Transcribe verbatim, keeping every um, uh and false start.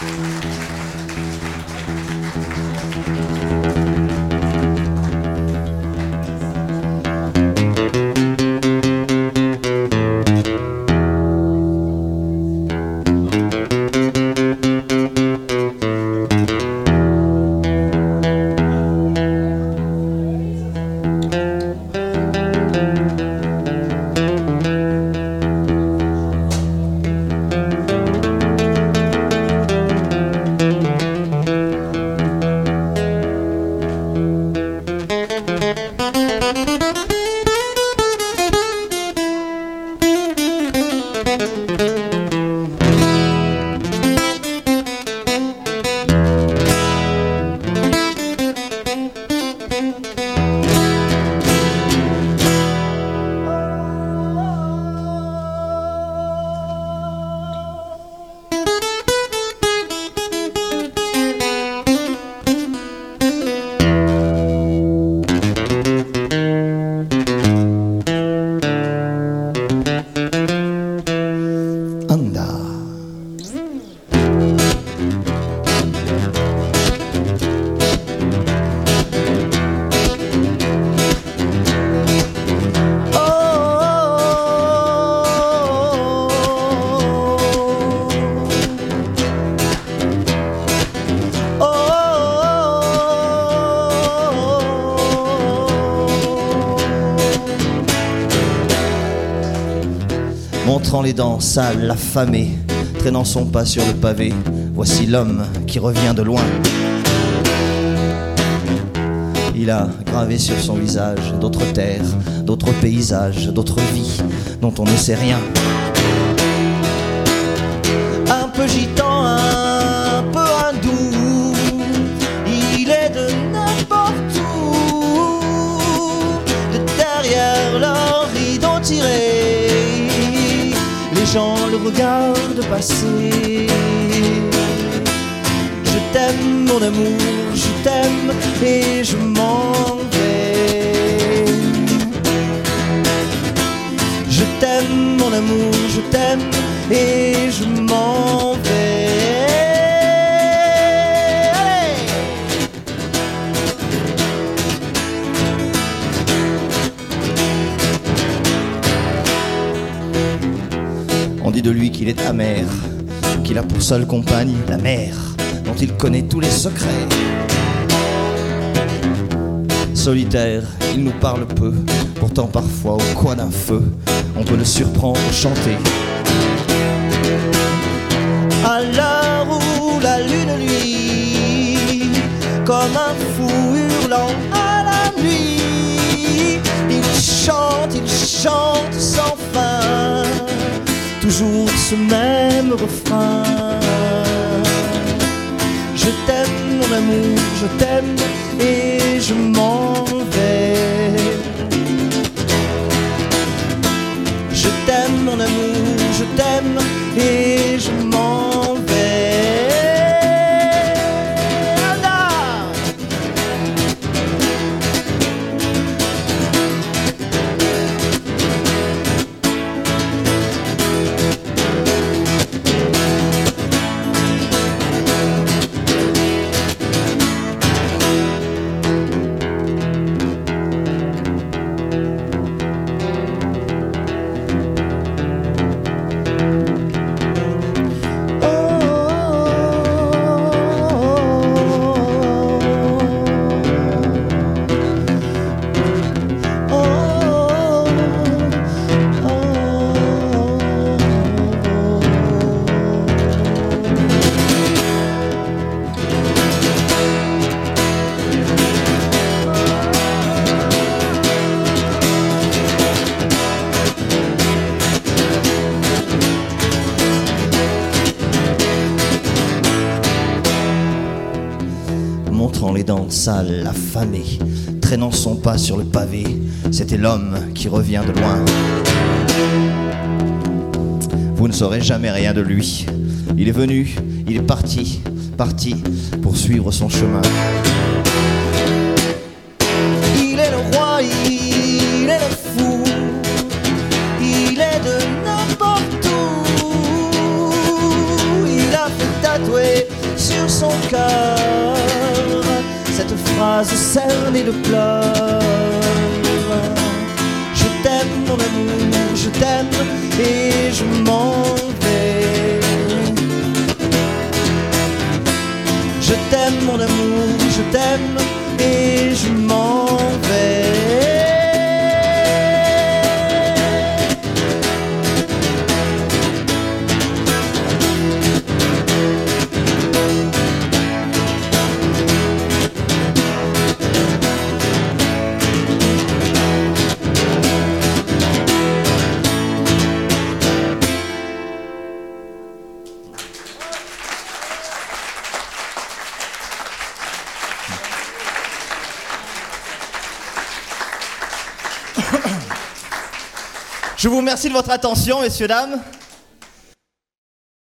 Montrant les dents sales, affamé, traînant son pas sur le pavé, voici l'homme qui revient de loin. Il a gravé sur son visage d'autres terres, d'autres paysages, d'autres vies dont on ne sait rien. Un peu gitan, un peu hindou, il est de n'importe où. De derrière leur rideau tiré, les gens le regardent passer. Je t'aime mon amour, je t'aime et je m'en vais. Je t'aime mon amour, je t'aime et je m'en vais. Allez! On dit de lui qu'il est amer, qu'il a pour seule compagne la mer, dont il connaît tous les secrets. Solitaire, il nous parle peu, pourtant parfois au coin d'un feu, on peut le surprendre chanter. À l'heure où la lune luit, comme un fou hurlant à la nuit, il chante, il chante sans fin, toujours ce même refrain. Je t'aime mon amour, je t'aime et je m'en vais. Je t'aime mon amour, je t'aime et je m'en vais. Montrant les dents sales, affamé, traînant son pas sur le pavé, c'était l'homme qui revient de loin. Vous ne saurez jamais rien de lui. Il est venu, il est parti, parti pour suivre son chemin. Il est le roi, il est le fou, il est de n'importe où. Il a fait tatouer sur son cœur cette phrase cernée de pleurs. Je t'aime mon amour, je t'aime et je m'en vais. Je t'aime mon amour, je t'aime et je m'en vais. Je vous remercie de votre attention, messieurs, dames.